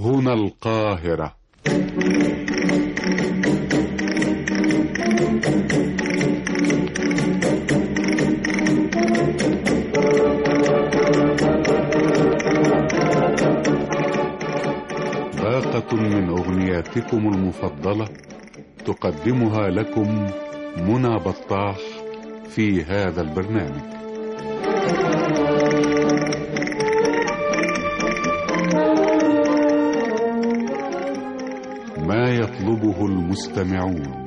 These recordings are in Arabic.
هنا القاهرة. باقة من أغنياتكم المفضلة تقدمها لكم منى بطاح في هذا البرنامج. ما يطلبه المستمعون.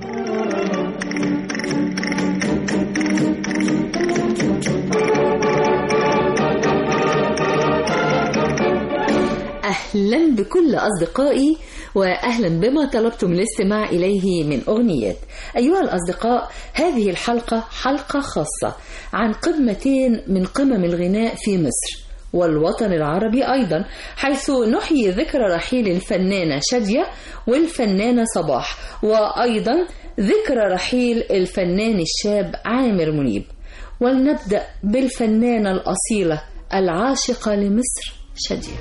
أهلا بكل أصدقائي وأهلا بما طلبتم الاستماع إليه من أغنيات. أيها الأصدقاء، هذه الحلقة حلقة خاصة عن قمتين من قمم الغناء في مصر والوطن العربي أيضا، حيث نحيي ذكرى رحيل الفنانة شادية والفنانة صباح، وأيضا ذكرى رحيل الفنان الشاب عامر منيب. ولنبدأ بالفنانة الأصيلة العاشقة لمصر شادية.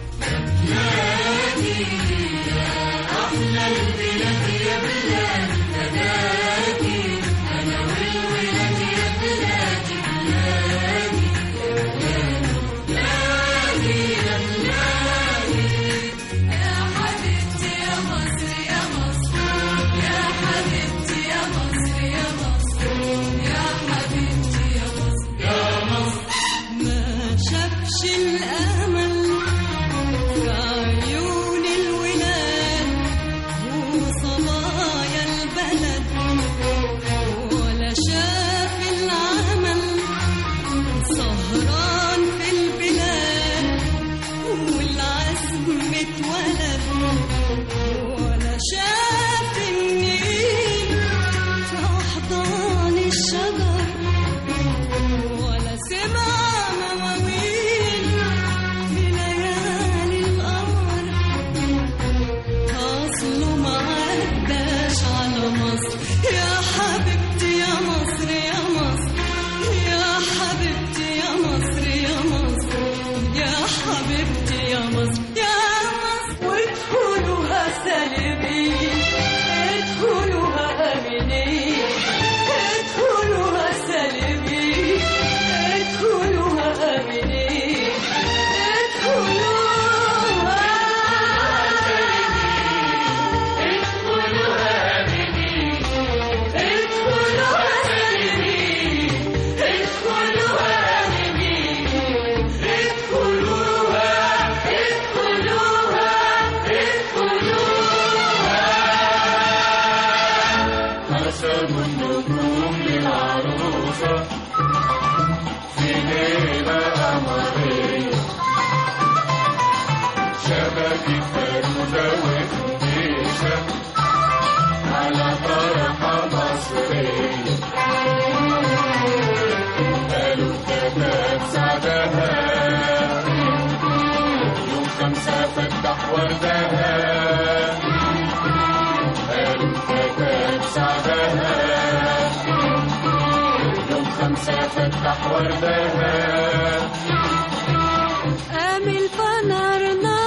أمل فنار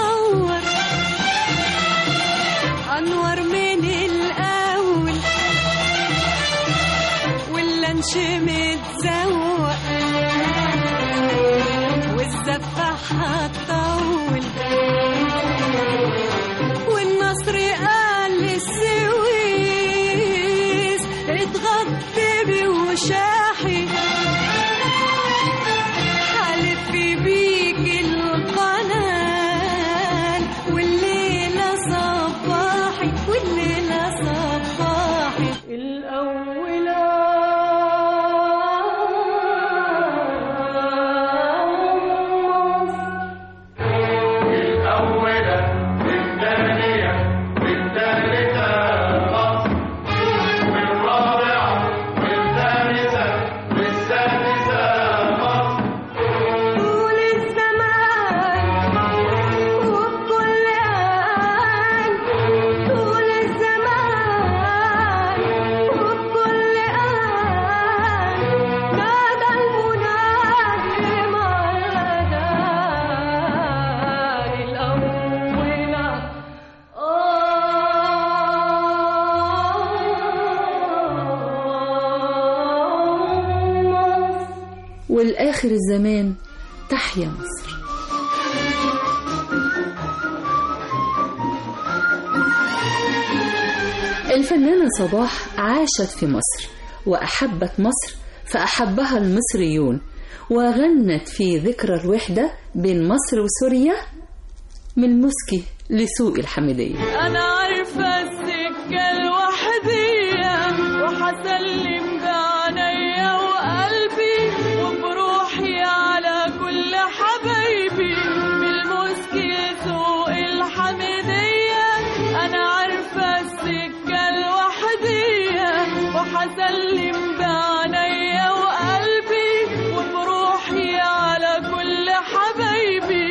نور أنور من الأول واللانش متزوق والزفاح هتطول والنصر قال للسويس اتغطي بوشاحي حلف بيك القنال والليلة صباحي والليلة صباحي الأولى لآخر الزمان تحيا مصر. الفنانة صباح عاشت في مصر وأحبت مصر فأحبها المصريون، وغنت في ذكرى الوحدة بين مصر وسوريا من المسكي لسوق الحميدية. أنا عارفة السكة الوحدية وحسلم بعينيا وقلبي وبروحي على كل حبايبي من المسكي لسوق الحميدية. أنا عارفة السكة الوحدية وحسلم بعينيا وقلبي وبروحي على كل حبايبي.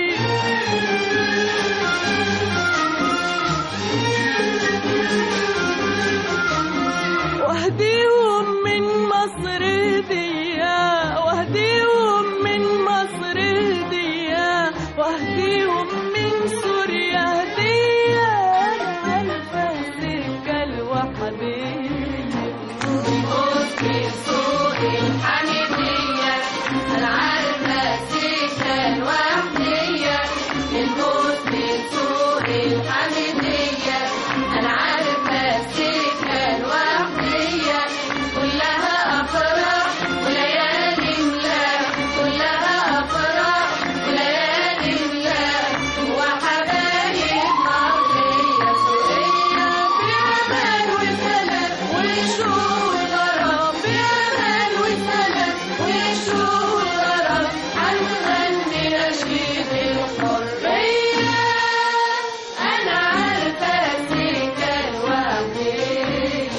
واهديهم من مصر هدية واهديهم من مصر هدية واهديهم من سوريا هدية. أنا عارفة السكة الوحدية المسكي لسوق الحميدية. أنا عارفة السكة الوحدية المسكي لسوق الحميدية. أنا عارفة السكة الوحدية كلها أفراح وليالي ملاح كلها أفراح وليالي ملاح وحبايب مصرية سورية بأمان وسلام وشوق غرام بأمان وسلام وشوق غرام هنغني نشيد الحرية. أنا عارفة السكة الوحدية.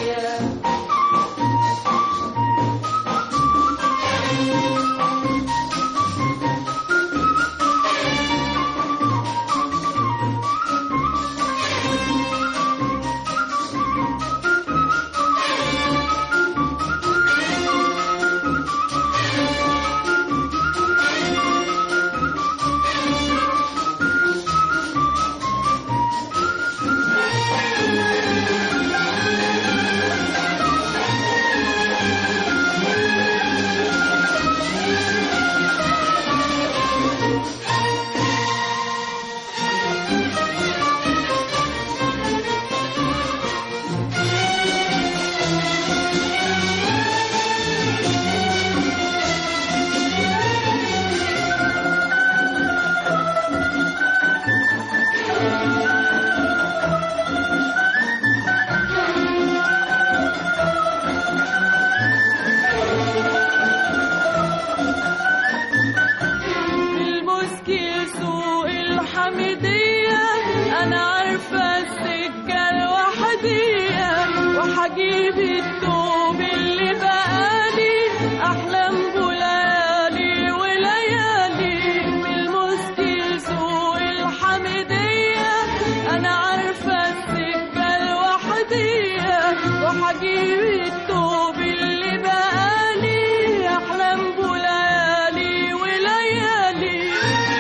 المسكي لسوق الحميدية. أنا عارفة السكة الوحدية وحجيب الثوب اللي بقالي أحلام بليالي وليالي من المسكي لسوق الحميدية. أنا عارفة السكة الوحدية وحجيب الثوب اللي بقالي أحلام بليالي وليالي.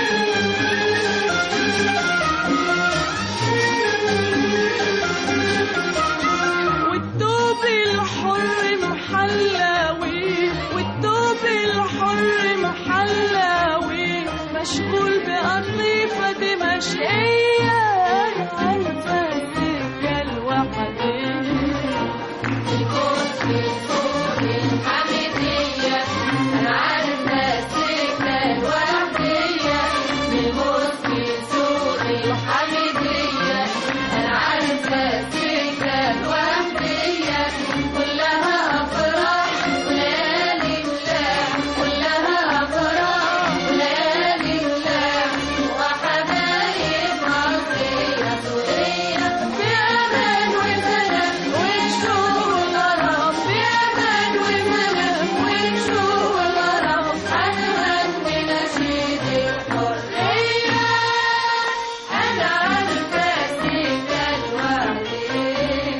والثوب الحر محلاوي والثوب الحر محلاوي مشغول بقطيفة دمشقية. أنا عارفة السكة الوحدية. المسكي لسوق الحميدية. أنا عارفة السكة الوحدية المسكي لسوق الحميدية. أنا عارفة السكة الوحدية كلها أفراح وليالي ملاح كلها أفراح وليالي ملاح وحبايب مصرية سورية بأمان وسلام وشوق غرام بأمان وسلام وشوق غرام هنغني نشيد الحرية. أنا عارفة السكة الوحدية.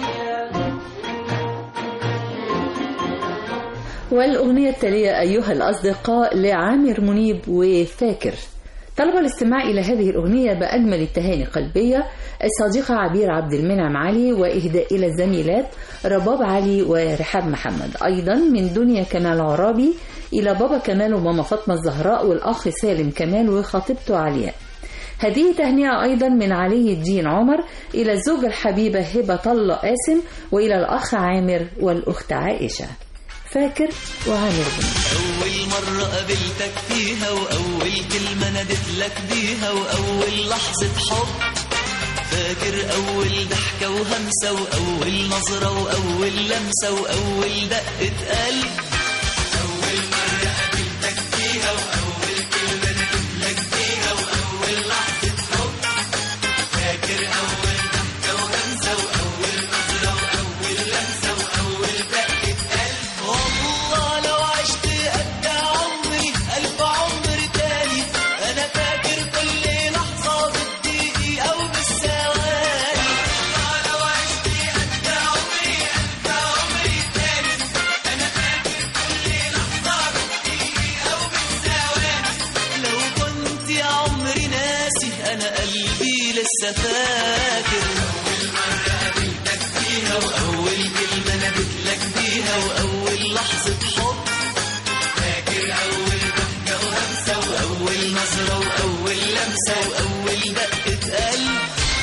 والأغنية التالية أيها الأصدقاء لعامر منيب وفاكر، طلب الاستماع إلى هذه الأغنية بأجمل التهاني قلبية الصديقة عبير عبد المنعم علي، وإهداء إلى الزميلات رباب علي ورحاب محمد، أيضا من دنيا كمال عرابي إلى بابا كمال وماما فاطمة الزهراء والأخ سالم كمال وخطيبته علياء. هذه تهنئة أيضا من علي الدين عمر إلى الزوجة الحبيبة هبة طلة قاسم، وإلى الأخ عامر والأخت عائشة. فاكر وعامر بن أول مرة قابلتك فيها، وأول كلمة نادت لك بيها، وأول لحظة حب. فاكر أول ضحكة وهمسة، وأول نظرة وأول لمسة، وأول دقة قلب. أول مرة قابلتك فيها، وأول كلمة نادت لك بيها، وأول لحظة حب. فاكر أول ضحكة وهمسة، وأول نظرة وأول لمسة، وأول دقة قلب. والله لو عشت قد عمري ألف عمر تاني، أنا فاكر كل لحظة بالدقيقة أو بالثواني. والله لو عشت قد عمري ألف عمر تاني، أنا فاكر كل لحظة بالدقيقة أو بالثواني. لو كنت يا عمري ناسي أنا قلبي لسه فاكر. أول مرة قابلتك فيها، وأول كلمة نادت لك بيها، وأول لحظة حب. فاكر أول ضحكة وهمسة، وأول نظرة وأول لمسة، وأول دقة قلب.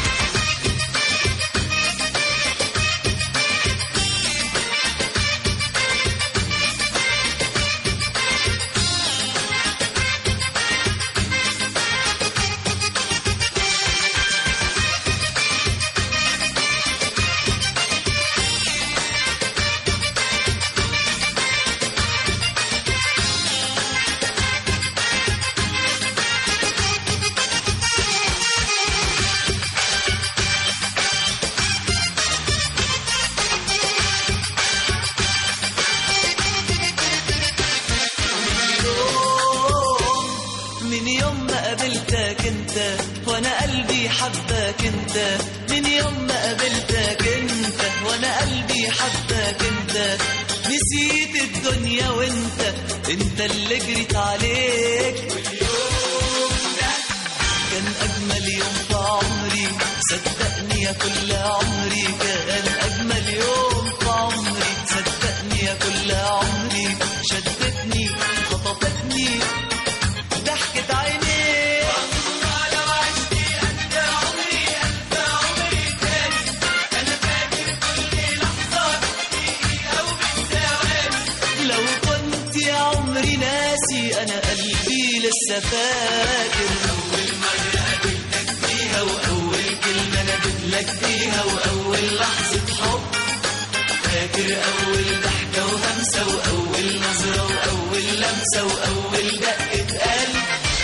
من يوم ما قابلتك انت وانا قلبي حبك انت. من يوم ما قابلتك انت وانا قلبي حبك انت. نسيت الدنيا وانت اللي جريت عليك. واليوم ده كان اجمل يوم في عمري، صدقني يا كل عمري. كان اجمل يوم في عمري، صدقني يا كل عمري. شدتني خطفتني ضحكة عيني. والله لو عشت قد عمري ألف عمري تاني، أنا فاكر كل لحظة دقيقة أو بالثواني. لو كنت يا عمري ناسي أنا قلبي لسه فاكر. أول مرة قابلتك فيها، وأول كلمة نادت لك فيها، وأول لحظة حب. فاكر أول ضحكة وهمسة، وأول نظرة وأول لمسة، وأول دقة قلب.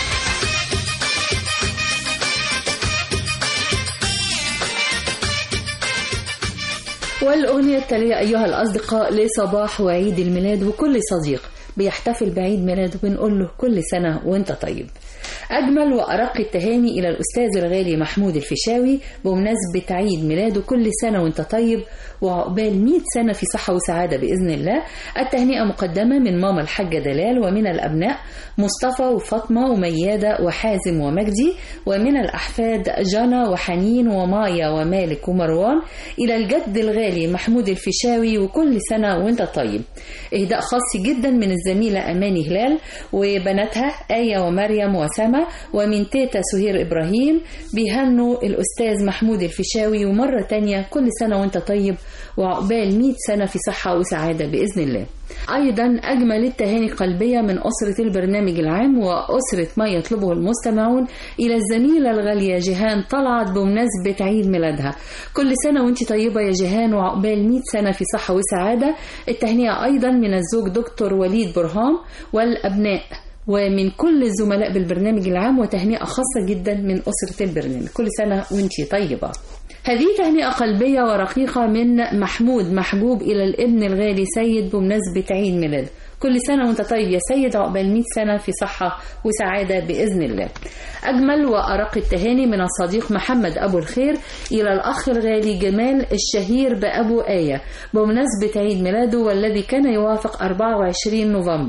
والأغنية التالية أيها الأصدقاء لصباح وعيد الميلاد، وكل صديق بيحتفل بعيد ميلاده بنقول له كل سنة وانت طيب. أجمل وأرق التهاني إلى الأستاذ الغالي محمود الفيشاوي بمناسبة عيد ميلاده، كل سنة وانت طيب وعقبال 100 سنة في صحة وسعادة بإذن الله. التهنئة مقدمة من ماما الحاجة دلال، ومن الأبناء مصطفى وفاطمة وميادة وحازم ومجدي، ومن الأحفاد جانا وحنين ومايا ومالك ومروان، إلى الجد الغالي محمود الفيشاوي وكل سنة وانت طيب. إهداء خاص جدا من الزميلة أماني هلال وبناتها آية ومريم وسما، ومن تيتا سهير إبراهيم بيهنوا الأستاذ محمود الفيشاوي، ومرة تانية كل سنة وانت طيب وعقبال 100 سنة في صحة وسعادة بإذن الله. أيضا أجمل التهاني قلبية من أسرة البرنامج العام وأسرة ما يطلبه المستمعون إلى الزميلة الغالية جيهان طلعت بمناسبة عيد ميلادها. كل سنة وانت طيبة يا جيهان وعقبال 100 سنة في صحة وسعادة. التهنئة أيضا من الزوج دكتور وليد برهام والأبناء ومن كل الزملاء بالبرنامج العام، وتهنئة خاصة جدا من أسرة البرنامج. كل سنة وانت طيبة. هذه تهنئة قلبية ورقيقة من محمود محجوب إلى الابن الغالي سيد بمناسبة عيد ميلاد. كل سنة وانت طيب يا سيد عقبال 100 سنة في صحة وسعادة بإذن الله. أجمل وأرق التهاني من الصديق محمد أبو الخير إلى الأخ الغالي جمال الشهير بأبو آية بمناسبة عيد ميلاده والذي كان يوافق 24 نوفمبر.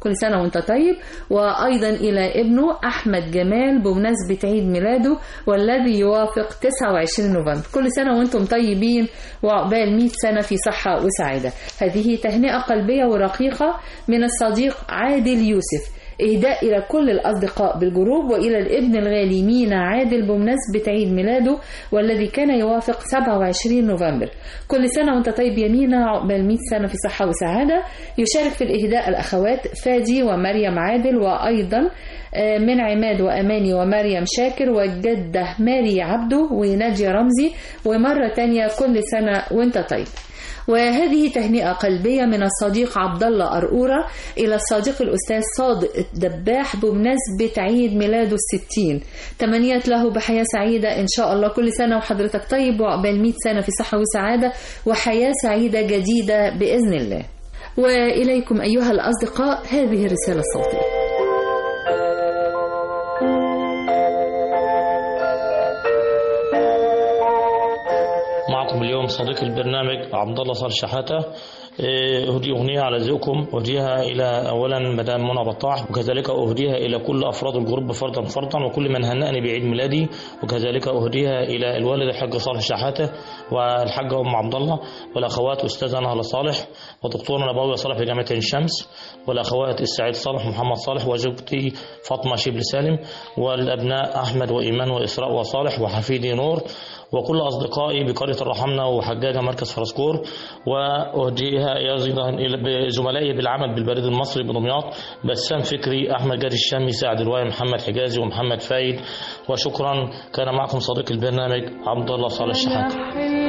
كل سنة وانت طيب. وأيضا إلى ابنه أحمد جمال بمناسبة عيد ميلاده والذي يوافق 29 نوفمبر، كل سنة وانتم طيبين وعقبال 100 سنة في صحة وسعادة. هذه تهنئة قلبية ورقيقة من الصديق عادل يوسف، إهداء إلى كل الأصدقاء بالجروب وإلى الابن الغالي مينا عادل بمناسبة عيد ميلاده والذي كان يوافق 27 نوفمبر. كل سنة وانت طيب يا مينا، عقبال 100 سنة في صحة وسعادة. يشارك في الإهداء الأخوات فادي ومريم عادل، وأيضا من عماد وأماني ومريم شاكر والجدة ماري عبده ونادية رمزي. ومرة تانية كل سنة وانت طيب. وهذه تهنئة قلبية من الصديق عبد الله قرقورة إلى الصديق الأستاذ صادق دباح بمناسبة عيد ميلاده 60. تمنيت له بحياة سعيدة إن شاء الله، كل سنة وحضرتك طيب وعقبال 100 سنة في صحة وسعادة وحياة سعيدة جديدة بإذن الله. وإليكم أيها الأصدقاء هذه الرسالة الصوتية. معكم اليوم صديق البرنامج عبد الله صالح شحاتة. أهدي أغنية على ذوقكم، أهديها إلى أولا مدام منى بطاح، وكذلك أهديها إلى كل أفراد الجروب فردا وكل من هنأني بعيد ميلادي، وكذلك أهديها إلى الوالد الحاج صالح شحاتة والحاجة أم عبد الله والأخوات أستاذة نهلة صالح ودكتورة نبوية صالح في جامعة عين شمس، والأخوات السعيد صالح ومحمد صالح وزوجتي فاطمة شبل سالم، والأبناء أحمد وإيمان وإسراء وصالح وحفيدي نور، وكل أصدقائي بقرية الرحمنة وحجاجة مركز فرسكور. وأهديها أيضا إلى زملائي بالعمل بالبريد المصري بدمياط، بسام فكري، أحمد جاري الشامي، سعد الواي، محمد حجازي ومحمد فايد. وشكرا. كان معكم صديق البرنامج عبد الله صالح شحاتة.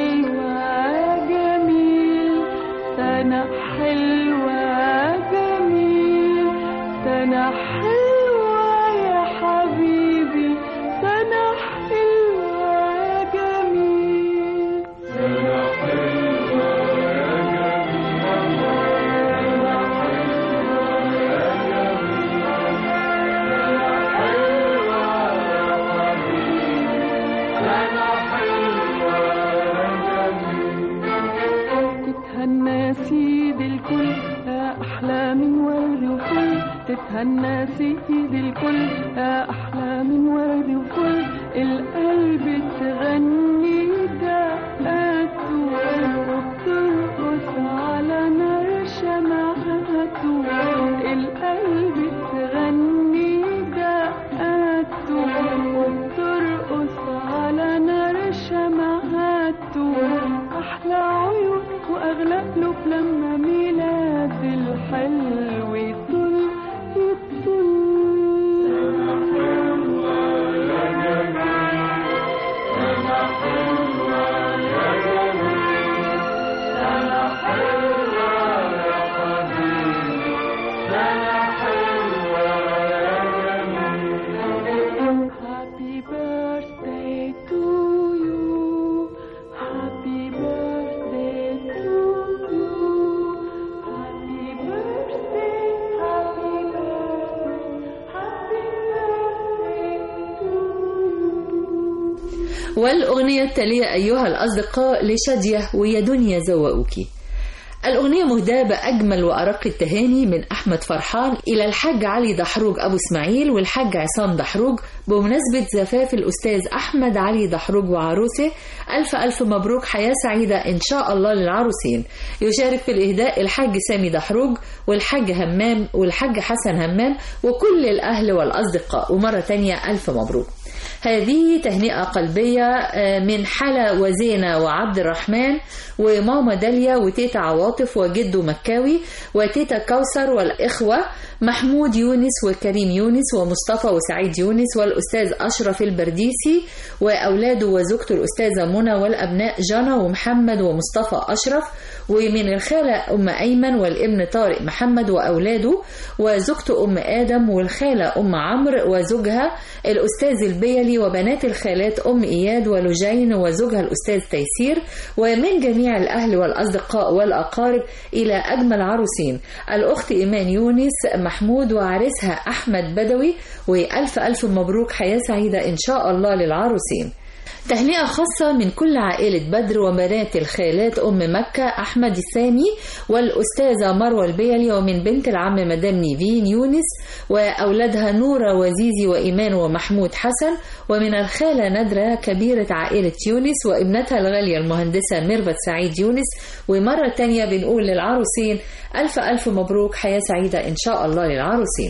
سنة حلوة جميل، سنة حلوة يا حبيبي، سنة حلوة يا جميل، سنة حلوة يا جميل، سنة حلوة يا جميل، سنة حلوة يا حبيبي، سنة حلوة يا جميل. تتهنى سيد الكل يا أحلى من ورد وفل، تتهنى سيد الكل يا أحلى من ورد وفل، القلب تغني دقاته وبترقص على نار شمعته، القلب تغني دقاته وبترقص على نار شمعته، أحلى عيون وأغلى قلوب لما ميلاد الحلو يطل يطل. سنة حلوة يا جميل، سنة حلوة يا جميل، سنة حلوة يا حبيبي، سنة حلوة يا جميل. Happy birthday to you, happy birthday to you, happy birthday, happy birthday, happy birthday to you. والأغنية التالية أيها الأصدقاء لشادية ويا دنيا زوقوكي. الأغنية مهداة بأجمل وأرق التهاني من أحمد فرحان إلى الحاج علي دحروج أبو إسماعيل والحاج عصام دحروج بمناسبة زفاف الأستاذ أحمد علي دحروج وعروسه. ألف ألف مبروك، حياة سعيدة إن شاء الله للعروسين. يشارك في الإهداء الحاج سامي دحروج والحاج همام والحاج حسن همام وكل الأهل والأصدقاء. ومرة تانية ألف مبروك. هذه تهنئة قلبية من حلا وزينة وعبد الرحمن وماما داليا وتيتا عواطف وجدو مكاوي وتيتا كوثر والإخوة محمود يونس وكريم يونس ومصطفى وسعيد يونس والأستاذ أشرف البرديسي وأولاده وزوجته الأستاذة منى والأبناء جانا ومحمد ومصطفى أشرف، ومن الخالة أم أيمن والابن طارق محمد وأولاده وزوجته أم آدم والخالة أم عمرو وزوجها الأستاذ البيلي وبنات الخالات أم إياد ولجين وزوجها الأستاذ تيسير، ومن جميع الأهل والأصدقاء والأقارب إلى أجمل عروسين الأخت إيمان يونس محمود وعريسها أحمد بدوي. وألف ألف مبروك، حياة سعيدة إن شاء الله للعروسين. تهنئة خاصة من كل عائلة بدر وبنات الخالات أم مكة أحمد السامي والأستاذة مروة البيلي ومن بنت العم مدام نيفين يونس وأولادها نورة وزيزي وإيمان ومحمود حسن، ومن الخالة ندرة كبيرة عائلة يونس وابنتها الغالية المهندسة ميرفت سعيد يونس. ومرة تانية بنقول للعروسين ألف ألف مبروك، حياة سعيدة إن شاء الله للعروسين.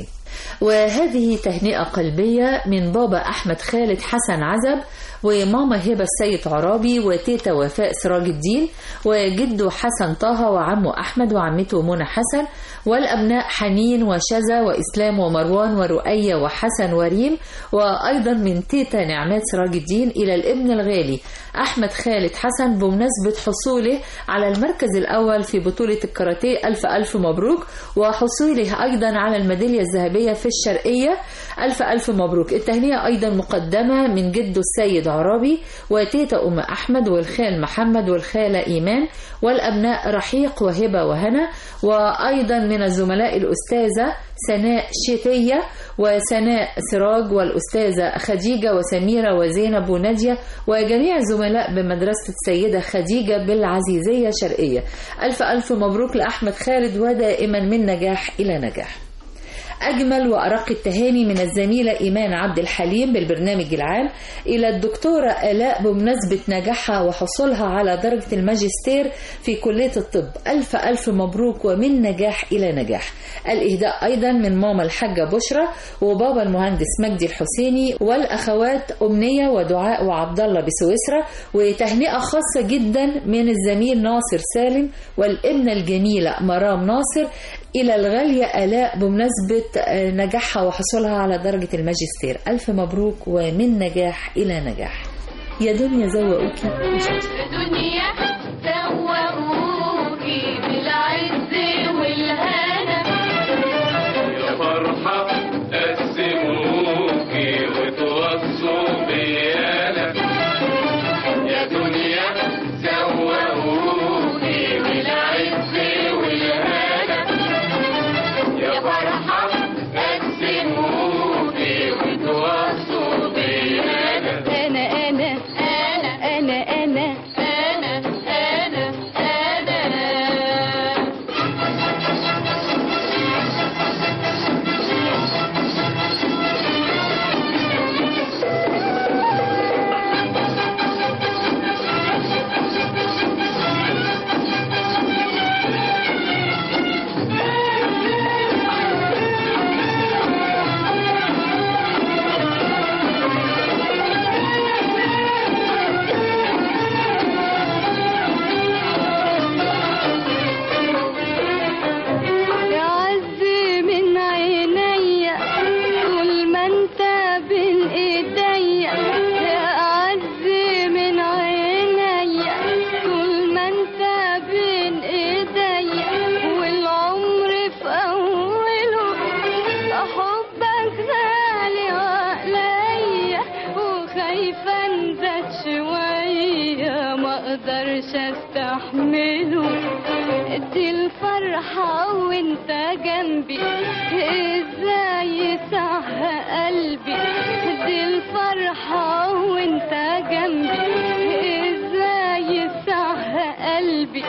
وهذه تهنئة قلبية من بابا أحمد خالد حسن عزب وماما هبة السيد عرابي وتيتا وفاء سراج الدين وجده حسن طه وعمه أحمد وعمته منى حسن والأبناء حنين وشذا وإسلام ومروان ورؤية وحسن وريم، وأيضا من تيتا نعمات سراج الدين إلى الابن الغالي أحمد خالد حسن بمناسبة حصوله على المركز الأول في بطولة الكاراتيه. ألف ألف مبروك، وحصوله أيضا على الميدالية الذهبية في الشرقية. ألف ألف مبروك. التهنئة أيضا مقدمة من جده السيد عرابي وتيتا أم أحمد والخال محمد والخالة إيمان والأبناء رحيق وهبة وهنا، وأيضا من الزملاء الأستاذة سناء شتية وسناء سراج والأستاذة خديجة وسميرة وزينب ونادية وجميع الزملاء بمدرسة السيدة خديجة بالعزيزية شرقية. ألف ألف مبروك لأحمد خالد، ودائما من نجاح إلى نجاح. أجمل وأرق التهاني من الزميلة إيمان عبد الحليم بالبرنامج العام إلى الدكتورة آلاء بمناسبة نجاحها وحصولها على درجة الماجستير في كلية الطب. ألف ألف مبروك ومن نجاح إلى نجاح. الإهداء أيضا من ماما الحاجة بشرى وبابا المهندس مجدي الحسيني والأخوات أمنية ودعاء وعبد الله بسويسرا. وتهنئة خاصة جدا من الزميل ناصر سالم والابنة الجميلة مرام ناصر إلى الغالية آلاء بمناسبة نجاحها وحصولها على درجة الماجستير. ألف مبروك ومن نجاح إلى نجاح. يا دنيا زوقوكي دنيا زوقوكي بالعز والهنا، يا فرحة قسموكي وتوصوا بيانا، يا دنيا زوقوكي بالعز والهنا، يا فرحة قسموكي وتوصوا بيانا. أنا أنا أنا أنا أنا أنا أنا اقدرش استحمله، دي الفرحة وانت جنبي ازاي صح قلبي، دي الفرحة وانت جنبي ازاي صح قلبي،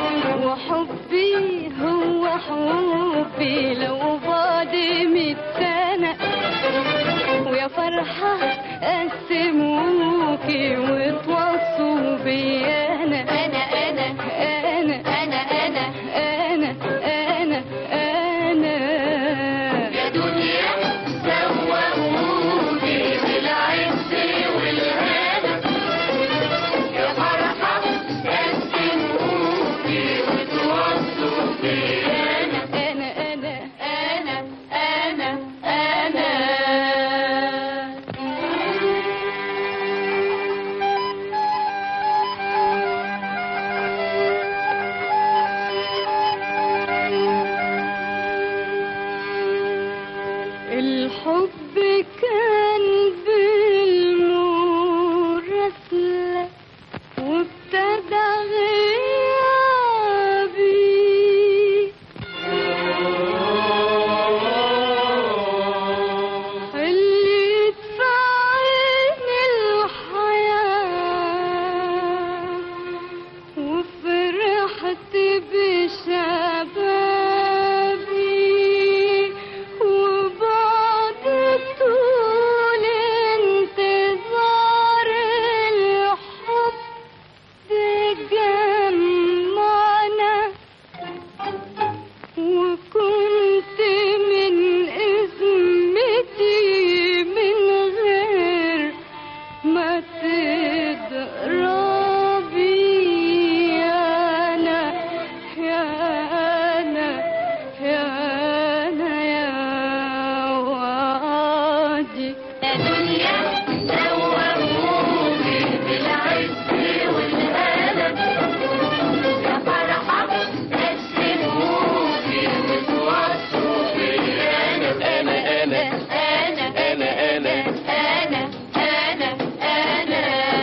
وحبي هو حبي لو بعد 100 سنة، ويا فرحة قسموكي وتوصوا بي أنا أنا أنا أنا أنا أنا أنا أنا أنا يا دنيا زوقوني بالعز والهنا، يا فرحة قسموكي وتوصوا بي أنا أنا أنا أنا أنا أنا الحب كان بالمراسلة وابتدى غيابي، حليت في عين الحياة تجمعنا وكنت من اسمتي من غير ما تضربي أنا يا أنا يا أنا يا وعدي يا دنيا دوموني بالعز والألم يا فرحة قسموني وتوصوا بي أنا أنا أنا أنا أنا أنا أنا أنا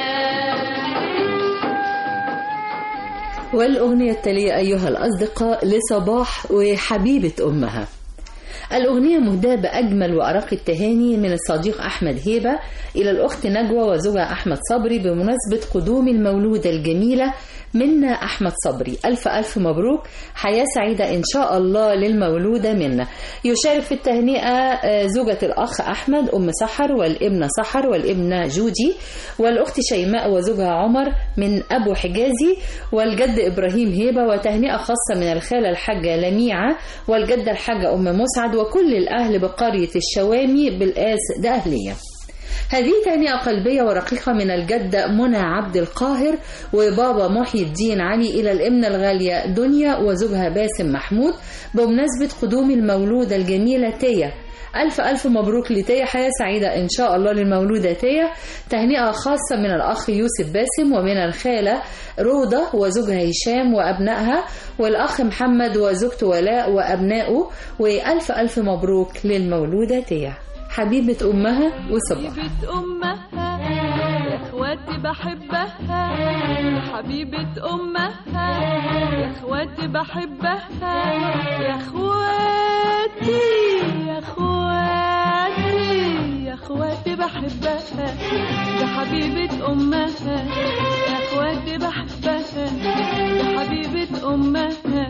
والأغنية التالية أيها الأصدقاء لصباح وحبيبة أمها. الأغنية مهداة بأجمل وأرق التهاني من الصديق أحمد هيبة إلى الأخت نجوى وزوجها أحمد صبري بمناسبة قدوم المولودة الجميلة منا أحمد صبري. ألف ألف مبروك، حياة سعيدة إن شاء الله للمولودة منا. يشارك في التهنئة زوجة الأخ أحمد أم سحر والابنة سحر والابنة جودي والأخت شيماء وزوجها عمر من أبو حجازي والجد إبراهيم هيبة، وتهنئة خاصة من الخالة الحاجة لميعة والجدة الحاجة أم مسعد وكل الأهل بقرية الشوامي بالقاس ده أهلية. هذه تهنئة قلبية ورقيقة من الجدة منى عبد القاهر وبابا محي الدين علي إلى الابنة الغالية دنيا وزوجها باسم محمود بمناسبة قدوم المولودة الجميلة تيا. ألف ألف مبروك لتيا، حياة سعيدة إن شاء الله للمولودة تيا. تهنئة خاصة من الأخ يوسف باسم ومن الخالة روضة وزوجها هشام وأبنائها والأخ محمد وزوجته ولاء وأبنائه، وألف ألف مبروك للمولودة تيا حبيبة أمها وصباح. حبيبة أمها يا إخواتي بحبها، حبيبة أمها يا إخواتي بحبها، يا إخواتي يا إخواتي يا إخواتي بحبها، يا حبيبة أمها يا إخواتي بحبها، يا حبيبة أمها.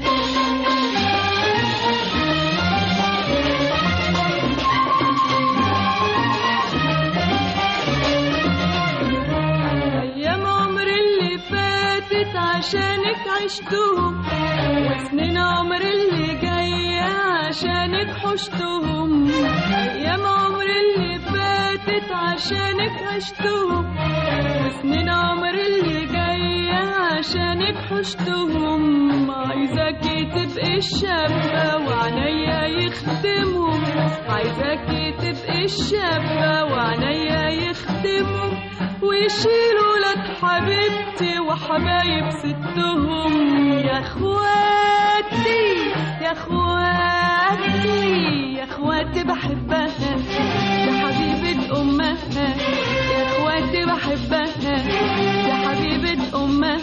عشانك عشتهم وسنين عمر اللي جاية عشانك حشتهم، أيام عمر اللي فاتت عشانك عشتهم وسنين عمر اللي جاية عشانك حشتهم. عايزاكي تبقي الشابة وعنيا يخدمهم، عايزاكي تبقي الشابة وعنيا يخدمهم ويشيلوا ولاد حبيبتي وحبايب ستهم. يا اخواتي يا اخواتي يا اخواتي بحبها، يا حبيبة امها يا اخواتي بحبها، يا حبيبة امها.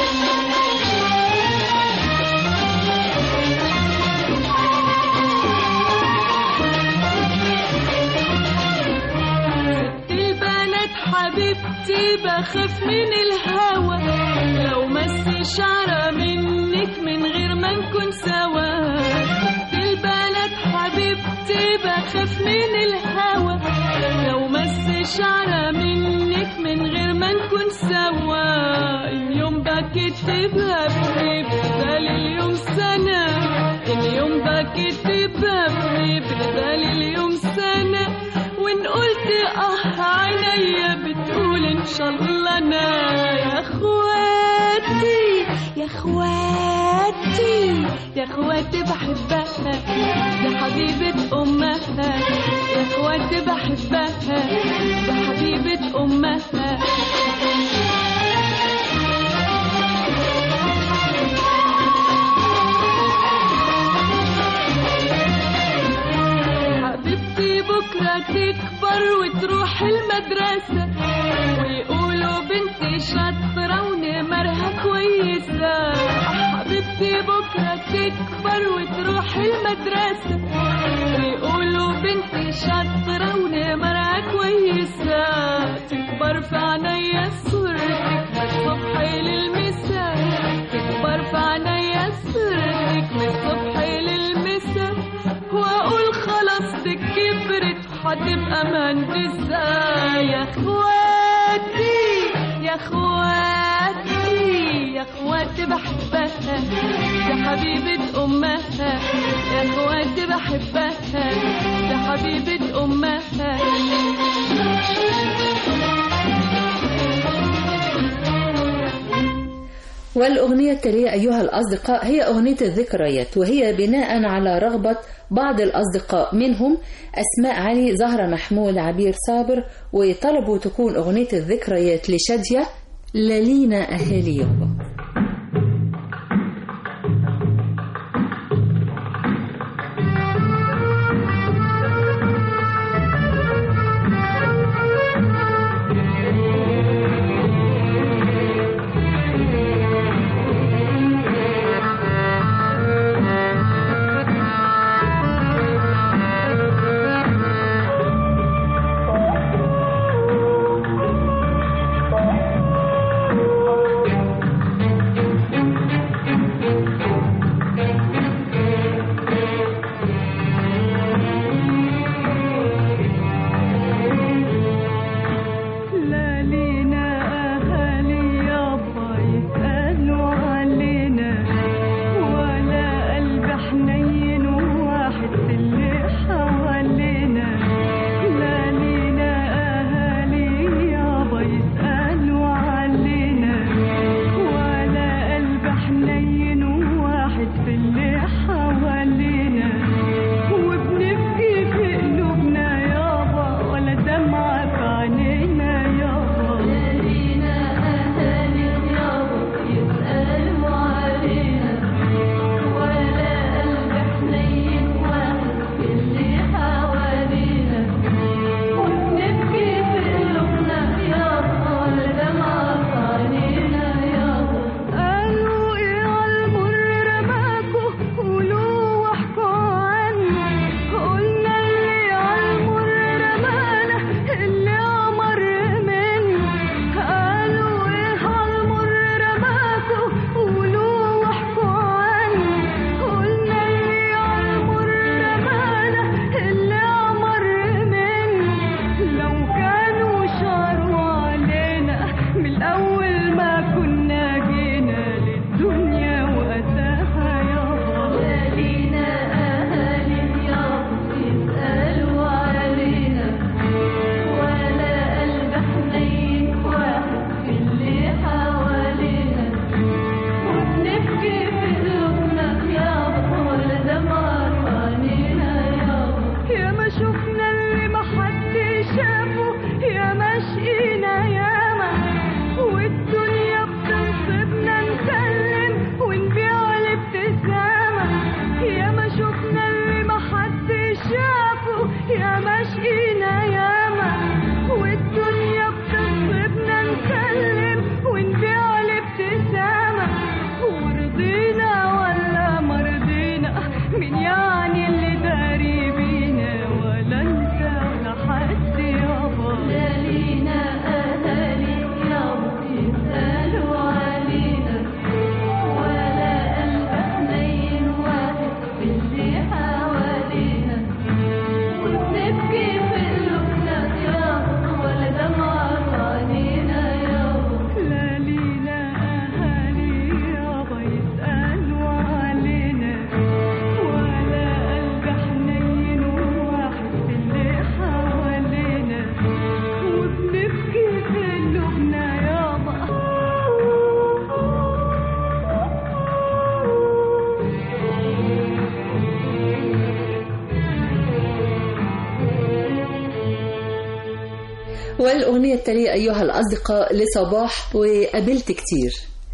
حبيبتي بخاف من الهوى لو مس شعرة منك من غير ما نكون سوا. البلد حبيبتي بخاف من الهوى لو مس شعرة منك من غير ما نكون سوا. اليوم بكتبها ببدال اليوم سنة، اليوم بكتبها ببدال اليوم سنة، وإن قلت عينيا بتقول إن شاء الله أنا. يا إخواتي يا إخواتي يا إخواتي بحبها، يا حبيبة أمها يا إخواتي بحبها، يا حبيبة أمها. تكبر وتروح المدرسة ويقولوا بنتي شاطرة ونمرها كويسة. حبيبتي بكرة تكبر وتروح المدرسة ويقولوا بنتي شاطرة ونمرها كويسة. تكبر في عينيا صورتك من الصبح للمساء، تكبر في عينيا صورتك من الصبح للمساء، واقول خلاص دي كبرت هتبقى مهندسة. يا اخواتي يا اخواتي يا اخواتي بحبها دي حبيبة امها يا اخواتي بحبها دي حبيبة امها. والأغنية التالية أيها الأصدقاء هي أغنية الذكريات، وهي بناء على رغبة بعض الأصدقاء منهم أسماء علي، زهرة محمود، عبير صابر، وطلبوا تكون أغنية الذكريات لشادية لالينا أهالي يابا. والأغنية التالية أيها الأصدقاء لصباح وقابلت كتير.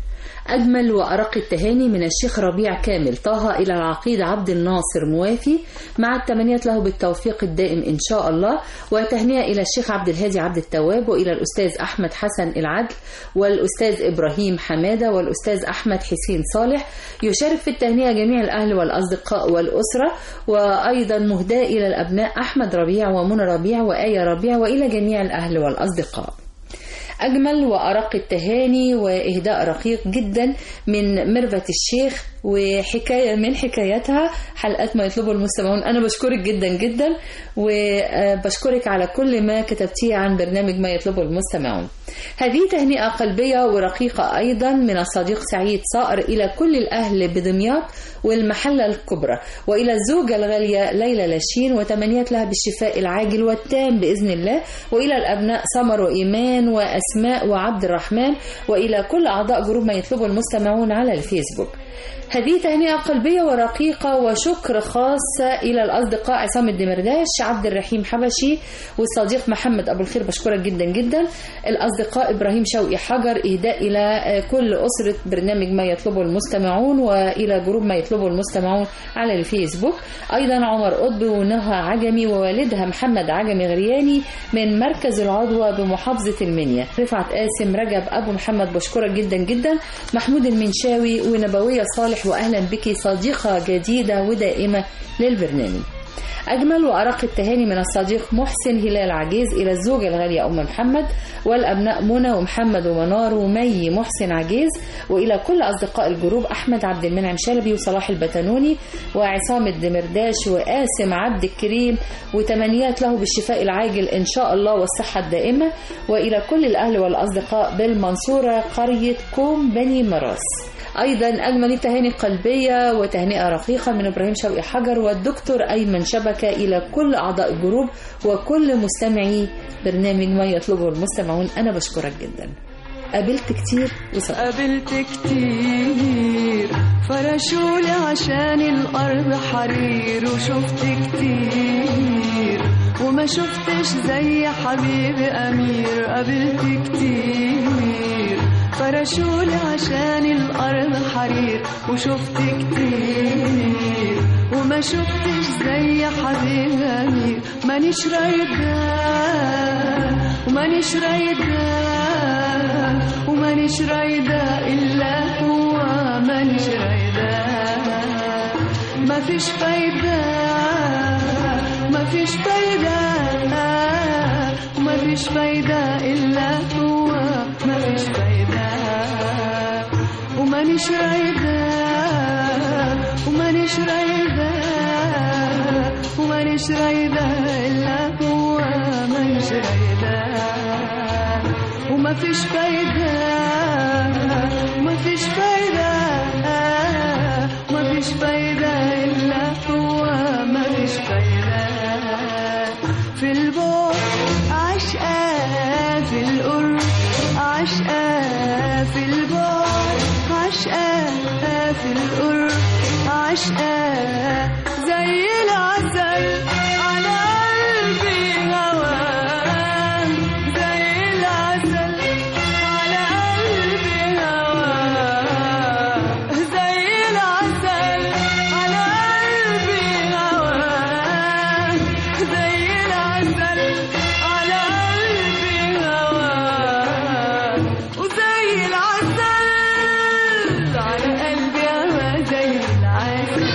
أجمل وأرق التهاني من الشيخ ربيع كامل طه إلى العقيد عبد الناصر موافي، مع التمنيات له بالتوفيق الدائم إن شاء الله، وتهنئة إلى الشيخ عبد الهادي عبد التواب، وإلى الأستاذ أحمد حسن العدل، والأستاذ إبراهيم حمادة، والأستاذ أحمد حسين صالح. يشارك في التهنئة جميع الأهل والأصدقاء والأسرة، وأيضا مهداة إلى الأبناء أحمد ربيع ومنى ربيع وآية ربيع، وإلى جميع الأهل والأصدقاء. أجمل وأرق التهاني وإهداء رقيق جدا من ميرفت الشيخ وحكاية من حكاياتها حلقات ما يطلبه المستمعون. أنا بشكرك جدا جدا، وبشكرك على كل ما كتبتيه عن برنامج ما يطلبه المستمعون. هذه تهنئة قلبية ورقيقة أيضا من الصديق سعيد صائر إلى كل الأهل بدمياط والمحلة الكبرى، وإلى الزوجة الغالية ليلى لاشين وتمنيات لها بالشفاء العاجل والتام بإذن الله، وإلى الأبناء سمر وإيمان وأسماء وعبد الرحمن، وإلى كل أعضاء جروب ما يطلبه المستمعون على الفيسبوك. هذه تهنئة قلبية ورقيقة وشكر خاص إلى الأصدقاء عصام الدمرداش، عبد الرحيم حبشي، والصديق محمد أبو الخير، بشكرك جدا جدا. الأصدقاء إبراهيم شوقي حجر، إهداء إلى كل أسرة برنامج ما يطلبه المستمعون وإلى جروب ما يطلبه المستمعون على الفيسبوك. أيضا عمر قطب ونهى عجمي ووالدها محمد عجمي غرياني من مركز العضوة بمحافظة المنيا. رفعت قاسم رجب أبو محمد، بشكرك جدا جدا. محمود المنشاوي ونبوية صالح، وأهلا بك صديقة جديدة ودائمة للبرنامج. أجمل وأرق التهاني من الصديق محسن هلال عجيز إلى الزوجة الغالية أم محمد والأبناء منى ومحمد ومنار ومي محسن عجيز، وإلى كل أصدقاء الجروب أحمد عبد المنعم شلبي وصلاح البتنوني وعصام الدمرداش وقاسم عبد الكريم، وتمنيات له بالشفاء العاجل إن شاء الله والصحة الدائمة، وإلى كل الأهل والأصدقاء بالمنصورة قرية كوم بني مراس. أيضا أجمل التهاني قلبية وتهنئة رقيقة من إبراهيم شوقي حجر والدكتور أيمن شبكة إلى كل أعضاء الجروب وكل مستمعي برنامج ما يطلبه المستمعون. أنا بشكرك جدا. قابلت كتير قابلت كتير فرشولي عشان الأرض حرير، وشفت كتير وما شفتش زي حبيبي أمير. قابلت كتير فرشولي عشان الأرض حرير، وشفت كتير وما شفتش زي حبيبي أمير. مانيش رايدة ومانيش رايدة ومانيش رايدة إلا هو، مانيش رايدة. مفيش فايدة مفيش فايدة مفيش فايدة إلا هو، مفيش فايدة. ومانيش رايدة ومانيش رايدة ومانيش رايدة إلا هو، مانيش رايدة. ومفيش فايدة مفيش فايدة مفيش فايدة إلا هو، مفيش فايدة. في البعد عشقة، في القرب عشقة، في البعد عشقة، في القرب عشقة، زي العسل على قلبي هواه، زي العسل على قلبي هواه، زي العسل على قلبي هواه، زي العسل على قلبي هواه، وزي العسل على قلبي هواه، زي العسل.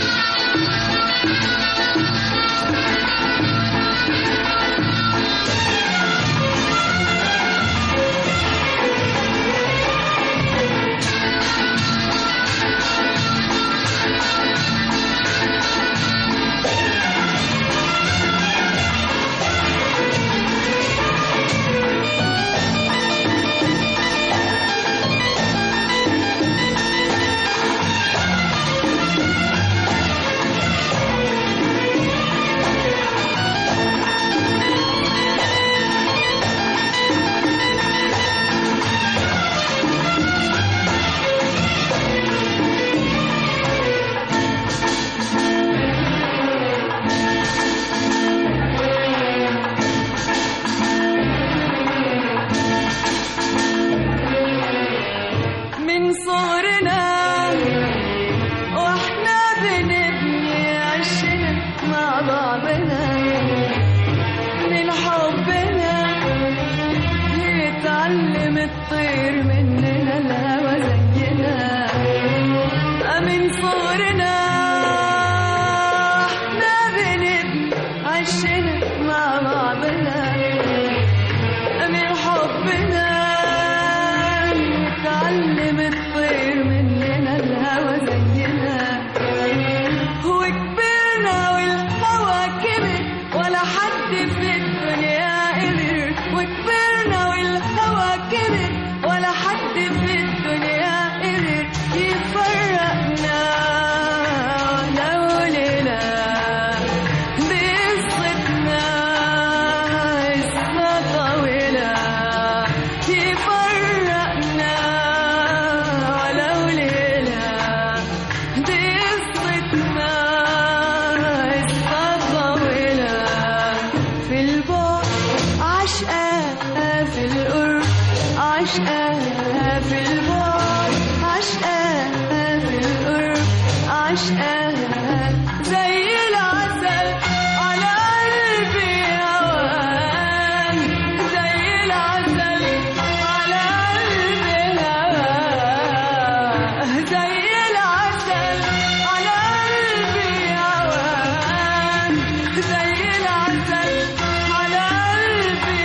من صغرنا واحنا بنبني عشنا مع بعضنا، من حبنا يتعلم الطير مننا الهوى زينا. من صغرنا واحنا بنبني عشنا مع بعضنا، من حبنا يتعلم الطير مننا عشقها زي العسل على قلبي هوان زي العسل على قلبي هوان زي العسل على قلبي هوان زي العسل على قلبي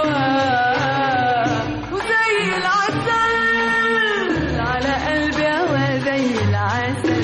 هوان وزي العسل على قلبي هوان زي العسل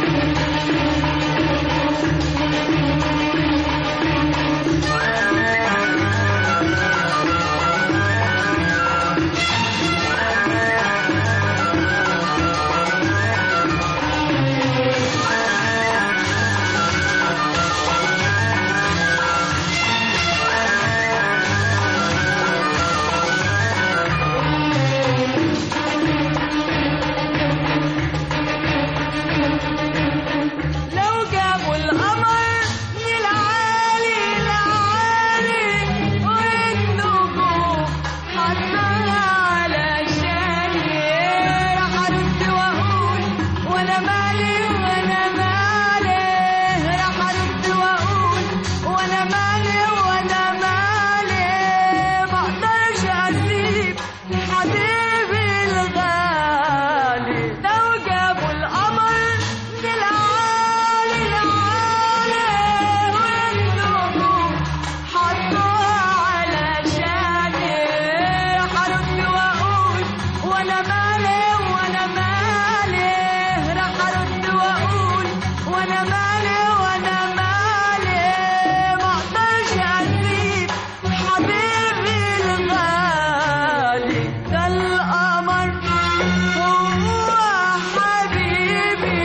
لو جابوا القمر من العالي العالي والنجوم حطها علشاني راح ارد واقول وانا مالي وانا مالي راح ارد واقول وانا مالي وانا مالي ما اقدرش اسيب حبيبي الغالي لو جابوا القمر من العالي العالي والنجوم حطوها علشاني راح ارد واقول وانا مالي وانا مالي راح ارد واقول وانا مالي وانا مالي ما اقدرش اسيب حبيبي الغالي ده القمر هو حبيبي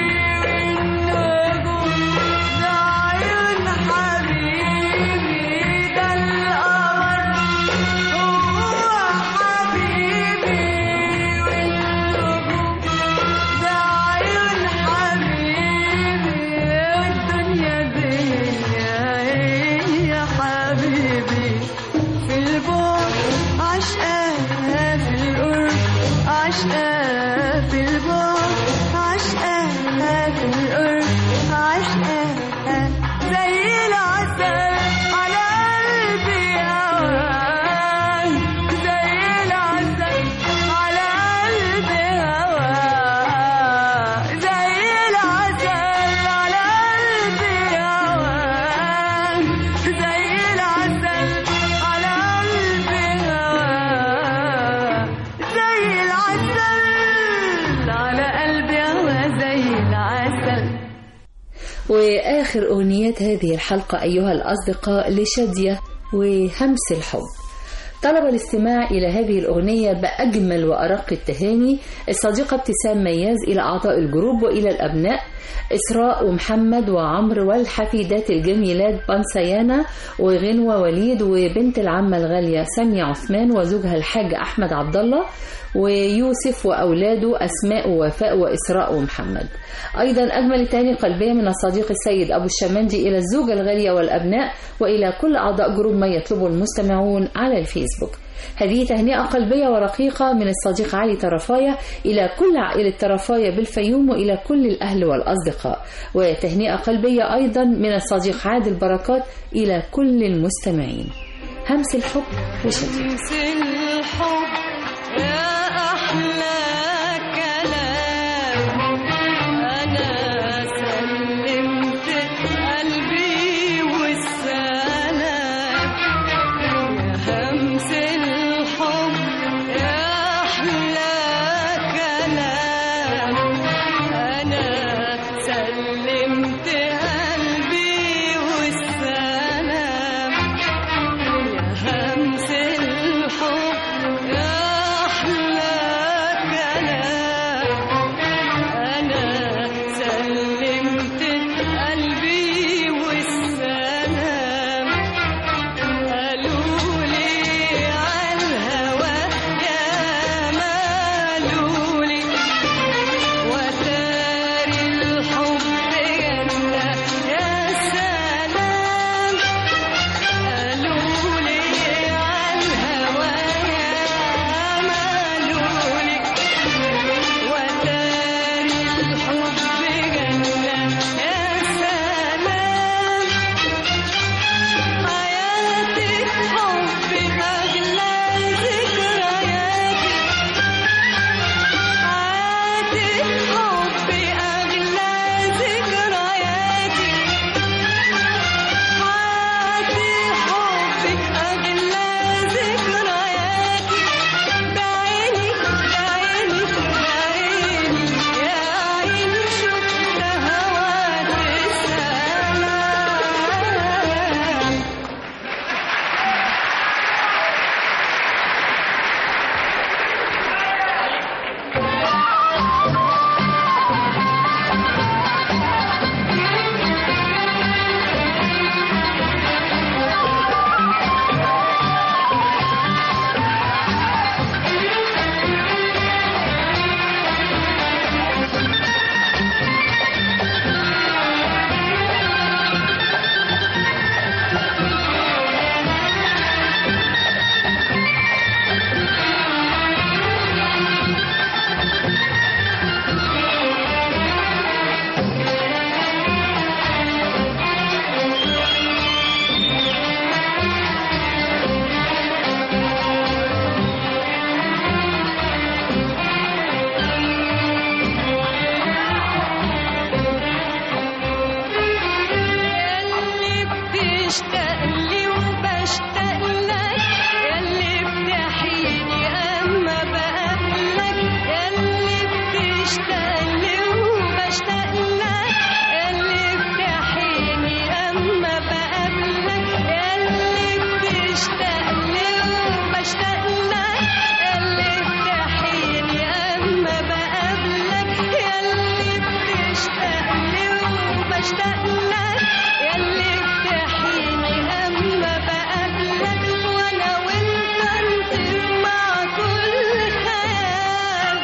والنجوم ده عيون حبيبي ده القمر هو حبيبي والنجوم ده عيون حبيبي والدنيا دي يا حبيبي في البعد عشقها في القرب عشقها في البعد عشقها في القرب عشقها زي العسل على قلبي هوان زي العسل على قلبي هوان زي العسل على قلبي هوان زي العسل على قلبي هوان زي العسل على قلبي هوان زي العسل. وآخر أغنيات هذه الحلقة أيها الأصدقاء لشادية وهمس الحب. طلب الاستماع إلى هذه الأغنية بأجمل وأرق التهاني الصديقة ابتسام مياز إلى أعضاء الجروب وإلى الأبناء إسراء ومحمد وعمر والحفيدات الجميلات بانسيانا وغنوة وليد وبنت العمة الغالية سامية عثمان وزوجها الحاج أحمد عبد الله ويوسف وأولاده أسماء ووفاء وإسراء ومحمد. أيضا أجمل تهاني قلبية من الصديق السيد أبو الشمندي إلى الزوجة الغالية والأبناء وإلى كل أعضاء جروب ما يطلبه المستمعون على الفيسبوك. هذه تهنئة قلبية ورقيقة من الصديق علي طرفاية إلى كل عائلة طرفاية بالفيوم وإلى كل الأهل والأصدقاء. وتهنئة قلبية أيضا من الصديق عادل بركات إلى كل المستمعين. همس الحب لشادية. همس الحب يا أحلى كلام أنا سلمت قلبي والسلام يا همس الحب يا أحلى كلام أنا سلمت قلبي والسلام يا همس الحب يا بتشتاق لي وبشتاق لك ياللي بتحيني أما بقابلك ياللي بتشتاق لي وبشتاق لك ياللي بتحيني أما بقابلك ياللي بتشتاق لي وبشتاق لك ياللي بتحيني أما بقابلك وأنا وأنت نطير مع كل خيال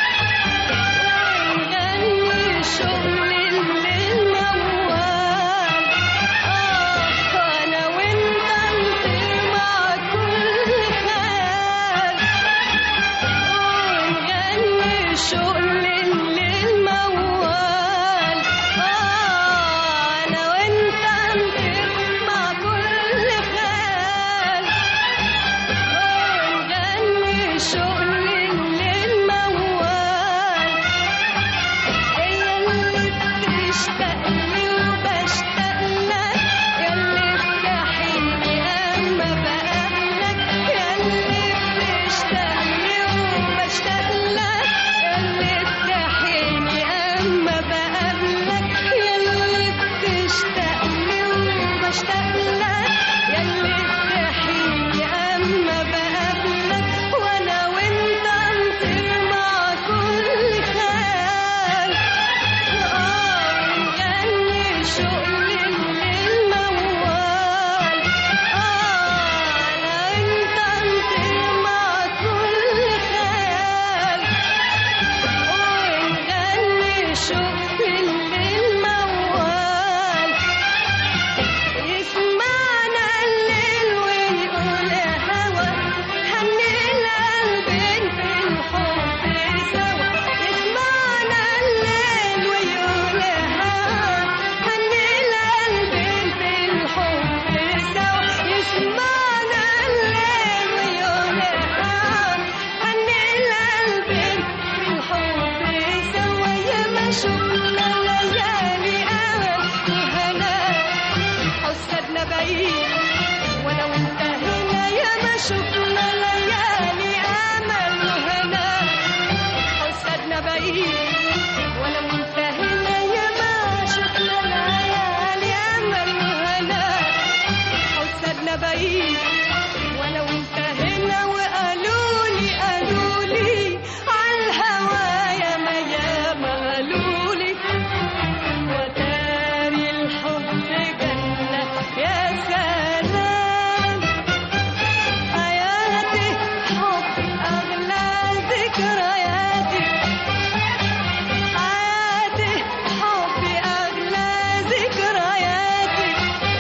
ونغني شغل الليل موال وأنا وأنت نطير مع كل خيال ونغني شغل الليل موال أنا وأنت نطير مع كل خيال ونغني شغل الليل موال هي اللي بتشتاق لي وبشتاق لك ياللي بتحيني أما بقابلك ياللي بتشتاق لي وبشتاق لك ياللي بتحيني أما بقابلك ياللي بتشتاق لي وبشتاق لك ياللي بتحيني أما بقابلك وأنا وأنت نطير مع كل خيال ونغني شغل الليل موال أنا وأنت نطير مع كل خيال ونغني شغل الليل موال يسمعنا الليل ويقول هوا هني القلبين في الحب سوا يسمعنا الليل ويقول هوا هني القلبين في الحب سوا يسمعنا الليل ويقول هوا هني القلبين في الحب سوا يا ما شفنا ليالي أمل وهنا حسدنا بعيد وانا وانت هنا يا ما شفنا ليالي امل وهنا حسدنا بعيد وانا وانت هنا يا ما شفنا ليالي امل وهنا حسدنا بعيد وانا وانت هنا وقالوا لي عالهوا يا ما قالوا لي وتاري الحب جنة يا سلام حياتي حب أغلى ذكرياتي حياتي حب أغلى ذكرياتي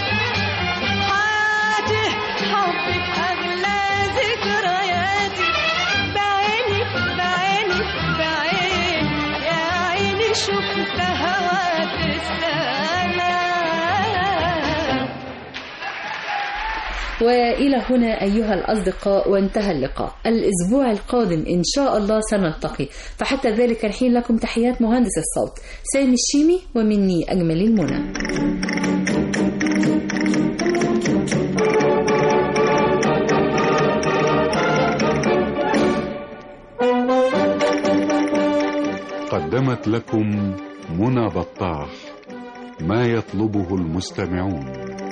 حياتي حبك أغلى ذكرياتي بعيني بعيني بعيني يا عيني شفت هواك السلام. وإلى هنا أيها الأصدقاء وانتهى اللقاء. الأسبوع القادم إن شاء الله سنلتقي، فحتى ذلك الحين لكم تحيات مهندس الصوت سامي الشيمي ومني أجمل المنى. قدمت لكم منى بطاح ما يطلبه المستمعون.